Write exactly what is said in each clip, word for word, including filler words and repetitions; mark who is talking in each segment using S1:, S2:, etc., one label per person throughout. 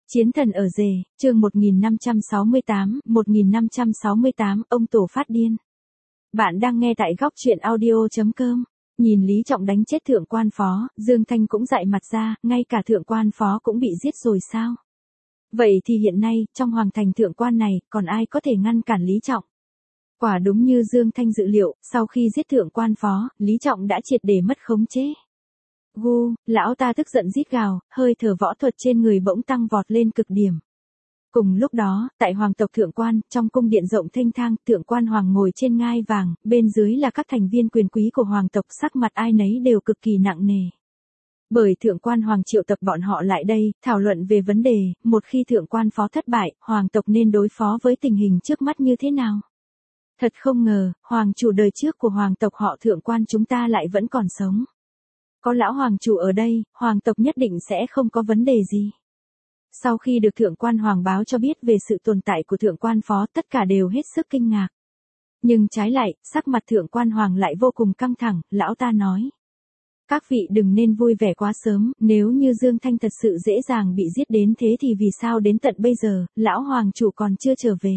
S1: Chiến thần ở rể, chương một nghìn năm trăm sáu mươi tám, một nghìn năm trăm sáu mươi tám, ông tổ phát điên. Bạn đang nghe tại góc truyện audio chấm com. Nhìn Lý Trọng đánh chết thượng quan phó, Dương Thanh cũng dại mặt ra, ngay cả thượng quan phó cũng bị giết rồi sao? Vậy thì hiện nay, trong hoàng thành thượng quan này, còn ai có thể ngăn cản Lý Trọng? Quả đúng như Dương Thanh dự liệu, sau khi giết thượng quan phó, Lý Trọng đã triệt để mất khống chế. Gu, lão ta tức giận rít gào, hơi thở võ thuật trên người bỗng tăng vọt lên cực điểm. Cùng lúc đó, tại hoàng tộc thượng quan, trong cung điện rộng thênh thang, thượng quan hoàng ngồi trên ngai vàng, bên dưới là các thành viên quyền quý của hoàng tộc, sắc mặt ai nấy đều cực kỳ nặng nề. Bởi thượng quan hoàng triệu tập bọn họ lại đây, thảo luận về vấn đề, một khi thượng quan phó thất bại, hoàng tộc nên đối phó với tình hình trước mắt như thế nào. Thật không ngờ, hoàng chủ đời trước của hoàng tộc họ thượng quan chúng ta lại vẫn còn sống. Có lão hoàng chủ ở đây, hoàng tộc nhất định sẽ không có vấn đề gì. Sau khi được thượng quan hoàng báo cho biết về sự tồn tại của thượng quan phó, tất cả đều hết sức kinh ngạc. Nhưng trái lại, sắc mặt thượng quan hoàng lại vô cùng căng thẳng, lão ta nói. Các vị đừng nên vui vẻ quá sớm, nếu như Dương Thanh thật sự dễ dàng bị giết đến thế thì vì sao đến tận bây giờ, lão hoàng chủ còn chưa trở về.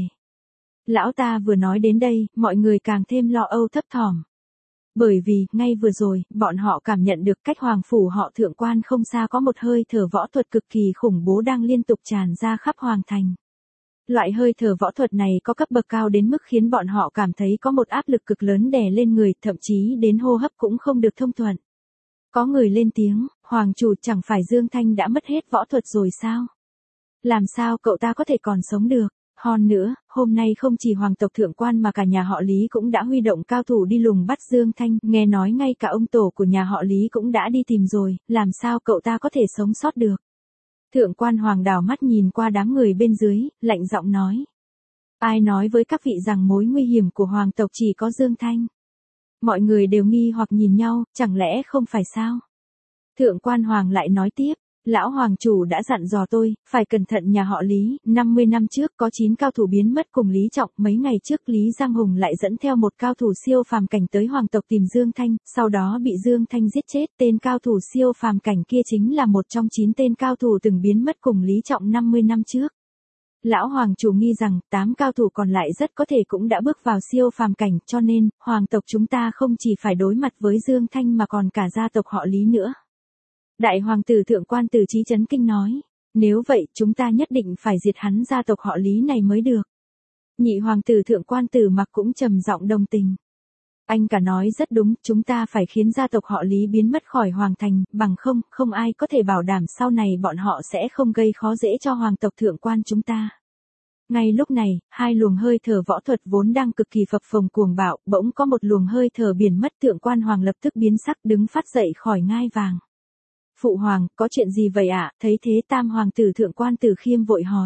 S1: Lão ta vừa nói đến đây, mọi người càng thêm lo âu thấp thỏm. Bởi vì, ngay vừa rồi, bọn họ cảm nhận được cách hoàng phủ họ thượng quan không xa có một hơi thở võ thuật cực kỳ khủng bố đang liên tục tràn ra khắp hoàng thành. Loại hơi thở võ thuật này có cấp bậc cao đến mức khiến bọn họ cảm thấy có một áp lực cực lớn đè lên người, thậm chí đến hô hấp cũng không được thông thuận. Có người lên tiếng, hoàng chủ chẳng phải Dương Thanh đã mất hết võ thuật rồi sao? Làm sao cậu ta có thể còn sống được? Hơn nữa, hôm nay không chỉ hoàng tộc thượng quan mà cả nhà họ Lý cũng đã huy động cao thủ đi lùng bắt Dương Thanh, nghe nói ngay cả ông tổ của nhà họ Lý cũng đã đi tìm rồi, làm sao cậu ta có thể sống sót được. Thượng quan hoàng đảo mắt nhìn qua đám người bên dưới, lạnh giọng nói. Ai nói với các vị rằng mối nguy hiểm của hoàng tộc chỉ có Dương Thanh? Mọi người đều nghi hoặc nhìn nhau, chẳng lẽ không phải sao? Thượng quan hoàng lại nói tiếp. Lão hoàng chủ đã dặn dò tôi, phải cẩn thận nhà họ Lý, năm mươi năm trước có chín cao thủ biến mất cùng Lý Trọng, mấy ngày trước Lý Giang Hùng lại dẫn theo một cao thủ siêu phàm cảnh tới hoàng tộc tìm Dương Thanh, sau đó bị Dương Thanh giết chết, tên cao thủ siêu phàm cảnh kia chính là một trong chín tên cao thủ từng biến mất cùng Lý Trọng năm mươi năm trước. Lão hoàng chủ nghi rằng, tám cao thủ còn lại rất có thể cũng đã bước vào siêu phàm cảnh, cho nên, hoàng tộc chúng ta không chỉ phải đối mặt với Dương Thanh mà còn cả gia tộc họ Lý nữa. Đại hoàng tử thượng quan Từ Chí chấn kinh nói, nếu vậy chúng ta nhất định phải diệt hắn gia tộc họ Lý này mới được. Nhị hoàng tử thượng quan Từ Mặc cũng trầm giọng đồng tình. Anh cả nói rất đúng, chúng ta phải khiến gia tộc họ Lý biến mất khỏi hoàng thành, bằng không, không ai có thể bảo đảm sau này bọn họ sẽ không gây khó dễ cho hoàng tộc thượng quan chúng ta. Ngay lúc này, hai luồng hơi thở võ thuật vốn đang cực kỳ phập phồng cuồng bạo, bỗng có một luồng hơi thở biển mất, thượng quan hoàng lập tức biến sắc đứng phát dậy khỏi ngai vàng. Phụ hoàng, có chuyện gì vậy ạ? À? Thấy thế tam hoàng tử thượng quan Từ Khiêm vội hỏi.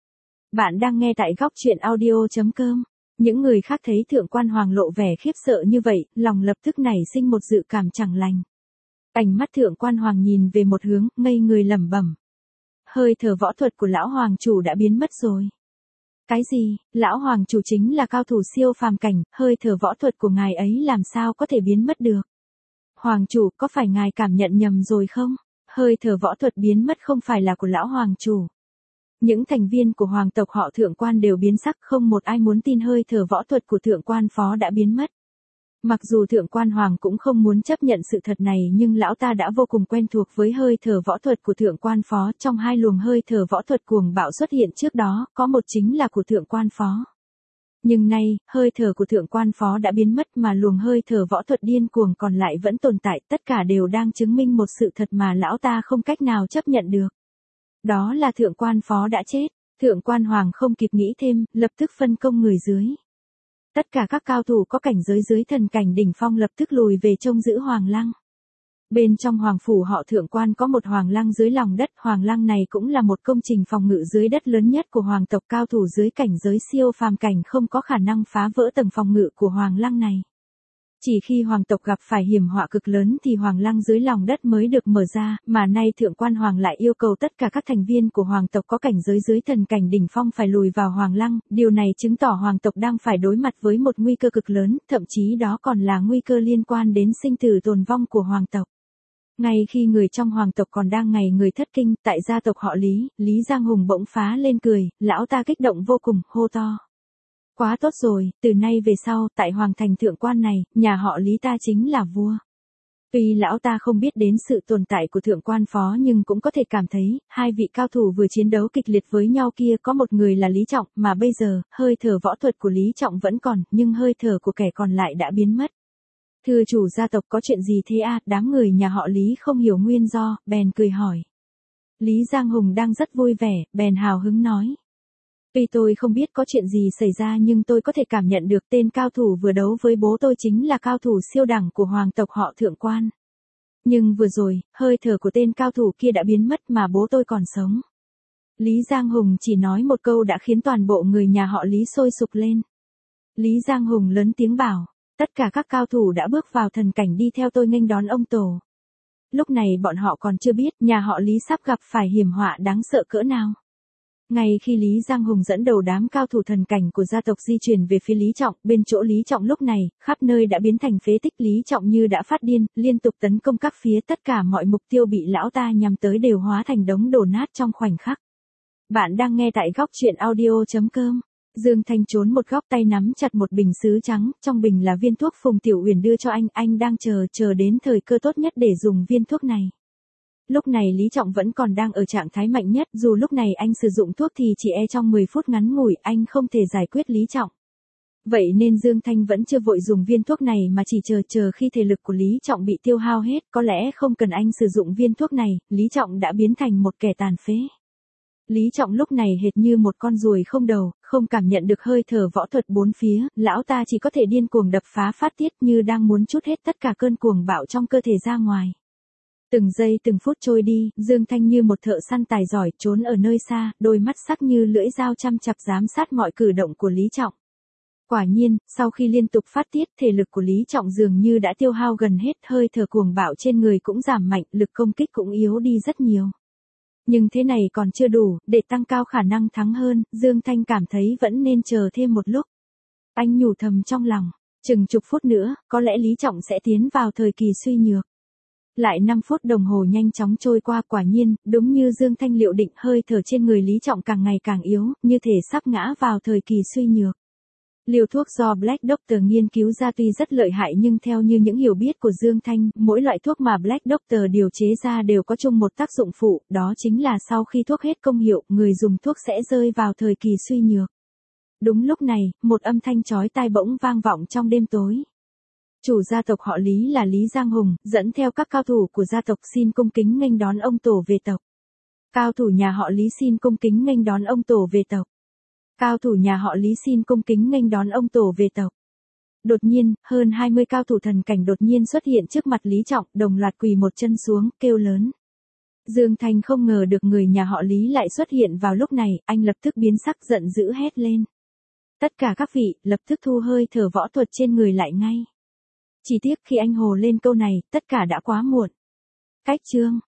S1: Bạn đang nghe tại góc truyện audio chấm com. Những người khác thấy thượng quan hoàng lộ vẻ khiếp sợ như vậy, lòng lập tức nảy sinh một dự cảm chẳng lành. Ánh mắt thượng quan hoàng nhìn về một hướng, ngây người lẩm bẩm. Hơi thở võ thuật của lão hoàng chủ đã biến mất rồi. Cái gì? Lão hoàng chủ chính là cao thủ siêu phàm cảnh, hơi thở võ thuật của ngài ấy làm sao có thể biến mất được? Hoàng chủ, có phải ngài cảm nhận nhầm rồi không? Hơi thở võ thuật biến mất không phải là của lão hoàng chủ. Những thành viên của hoàng tộc họ thượng quan đều biến sắc, không một ai muốn tin hơi thở võ thuật của thượng quan phó đã biến mất. Mặc dù thượng quan hoàng cũng không muốn chấp nhận sự thật này nhưng lão ta đã vô cùng quen thuộc với hơi thở võ thuật của thượng quan phó. Trong hai luồng hơi thở võ thuật cuồng bạo xuất hiện trước đó, có một chính là của thượng quan phó. Nhưng nay, hơi thở của thượng quan phó đã biến mất mà luồng hơi thở võ thuật điên cuồng còn lại vẫn tồn tại, tất cả đều đang chứng minh một sự thật mà lão ta không cách nào chấp nhận được. Đó là thượng quan phó đã chết, thượng quan hoàng không kịp nghĩ thêm, lập tức phân công người dưới. Tất cả các cao thủ có cảnh giới dưới thần cảnh đỉnh phong lập tức lùi về trông giữ hoàng lăng. Bên trong hoàng phủ họ thượng quan có một hoàng lăng dưới lòng đất, hoàng lăng này cũng là một công trình phòng ngự dưới đất lớn nhất của hoàng tộc, cao thủ dưới cảnh giới siêu phàm cảnh không có khả năng phá vỡ tầng phòng ngự của hoàng lăng này. Chỉ khi hoàng tộc gặp phải hiểm họa cực lớn thì hoàng lăng dưới lòng đất mới được mở ra, mà nay thượng quan hoàng lại yêu cầu tất cả các thành viên của hoàng tộc có cảnh giới dưới thần cảnh đỉnh phong phải lùi vào hoàng lăng, điều này chứng tỏ hoàng tộc đang phải đối mặt với một nguy cơ cực lớn, thậm chí đó còn là nguy cơ liên quan đến sinh tử tồn vong của hoàng tộc. Ngay khi người trong hoàng tộc còn đang ngày người thất kinh, tại gia tộc họ Lý, Lý Giang Hùng bỗng phá lên cười, lão ta kích động vô cùng, hô to. Quá tốt rồi, từ nay về sau, tại hoàng thành thượng quan này, nhà họ Lý ta chính là vua. Tuy lão ta không biết đến sự tồn tại của thượng quan phó nhưng cũng có thể cảm thấy, hai vị cao thủ vừa chiến đấu kịch liệt với nhau kia có một người là Lý Trọng, mà bây giờ, hơi thở võ thuật của Lý Trọng vẫn còn, nhưng hơi thở của kẻ còn lại đã biến mất. Thưa chủ gia tộc có chuyện gì thế à, đám người nhà họ Lý không hiểu nguyên do, bèn cười hỏi. Lý Giang Hùng đang rất vui vẻ, bèn hào hứng nói. Tuy tôi không biết có chuyện gì xảy ra nhưng tôi có thể cảm nhận được tên cao thủ vừa đấu với bố tôi chính là cao thủ siêu đẳng của hoàng tộc họ thượng quan. Nhưng vừa rồi, hơi thở của tên cao thủ kia đã biến mất mà bố tôi còn sống. Lý Giang Hùng chỉ nói một câu đã khiến toàn bộ người nhà họ Lý sôi sục lên. Lý Giang Hùng lớn tiếng bảo, tất cả các cao thủ đã bước vào thần cảnh đi theo tôi nghênh đón ông tổ. Lúc này bọn họ còn chưa biết nhà họ Lý sắp gặp phải hiểm họa đáng sợ cỡ nào. Ngay khi Lý Giang Hùng dẫn đầu đám cao thủ thần cảnh của gia tộc di chuyển về phía Lý Trọng, bên chỗ Lý Trọng lúc này, khắp nơi đã biến thành phế tích. Lý Trọng như đã phát điên, liên tục tấn công các phía, tất cả mọi mục tiêu bị lão ta nhắm tới đều hóa thành đống đổ nát trong khoảnh khắc. Bạn đang nghe tại góc truyện audio chấm com. Dương Thanh trốn một góc tay nắm chặt một bình sứ trắng, trong bình là viên thuốc Phùng Tiểu Uyển đưa cho anh, anh đang chờ, chờ đến thời cơ tốt nhất để dùng viên thuốc này. Lúc này Lý Trọng vẫn còn đang ở trạng thái mạnh nhất, dù lúc này anh sử dụng thuốc thì chỉ e trong mười phút ngắn ngủi anh không thể giải quyết Lý Trọng. Vậy nên Dương Thanh vẫn chưa vội dùng viên thuốc này mà chỉ chờ chờ khi thể lực của Lý Trọng bị tiêu hao hết, có lẽ không cần anh sử dụng viên thuốc này, Lý Trọng đã biến thành một kẻ tàn phế. Lý Trọng lúc này hệt như một con ruồi không đầu, không cảm nhận được hơi thở võ thuật bốn phía, lão ta chỉ có thể điên cuồng đập phá phát tiết như đang muốn trút hết tất cả cơn cuồng bạo trong cơ thể ra ngoài. Từng giây từng phút trôi đi, Dương Thanh như một thợ săn tài giỏi trốn ở nơi xa, đôi mắt sắc như lưỡi dao chăm chặp giám sát mọi cử động của Lý Trọng. Quả nhiên, sau khi liên tục phát tiết, thể lực của Lý Trọng dường như đã tiêu hao gần hết, hơi thở cuồng bạo trên người cũng giảm mạnh, lực công kích cũng yếu đi rất nhiều. Nhưng thế này còn chưa đủ, để tăng cao khả năng thắng hơn, Dương Thanh cảm thấy vẫn nên chờ thêm một lúc. Anh nhủ thầm trong lòng, chừng chục phút nữa, có lẽ Lý Trọng sẽ tiến vào thời kỳ suy nhược. Lại năm phút đồng hồ nhanh chóng trôi qua, quả nhiên, đúng như Dương Thanh liệu định, hơi thở trên người Lý Trọng càng ngày càng yếu, như thể sắp ngã vào thời kỳ suy nhược. Liều thuốc do Black Doctor nghiên cứu ra tuy rất lợi hại nhưng theo như những hiểu biết của Dương Thanh, mỗi loại thuốc mà Black Doctor điều chế ra đều có chung một tác dụng phụ, đó chính là sau khi thuốc hết công hiệu, người dùng thuốc sẽ rơi vào thời kỳ suy nhược. Đúng lúc này, một âm thanh chói tai bỗng vang vọng trong đêm tối. Chủ gia tộc họ Lý là Lý Giang Hùng, dẫn theo các cao thủ của gia tộc xin cung kính nghênh đón ông tổ về tộc. Cao thủ nhà họ Lý xin cung kính nghênh đón ông tổ về tộc. Cao thủ nhà họ Lý xin cung kính nghênh đón ông tổ về tộc. Đột nhiên, hơn hai mươi cao thủ thần cảnh đột nhiên xuất hiện trước mặt Lý Trọng, đồng loạt quỳ một chân xuống, kêu lớn. Dương Thanh không ngờ được người nhà họ Lý lại xuất hiện vào lúc này, anh lập tức biến sắc giận dữ hét lên. Tất cả các vị, lập tức thu hơi thở võ thuật trên người lại ngay. Chỉ tiếc khi anh hồ lên câu này, tất cả đã quá muộn. Cách chương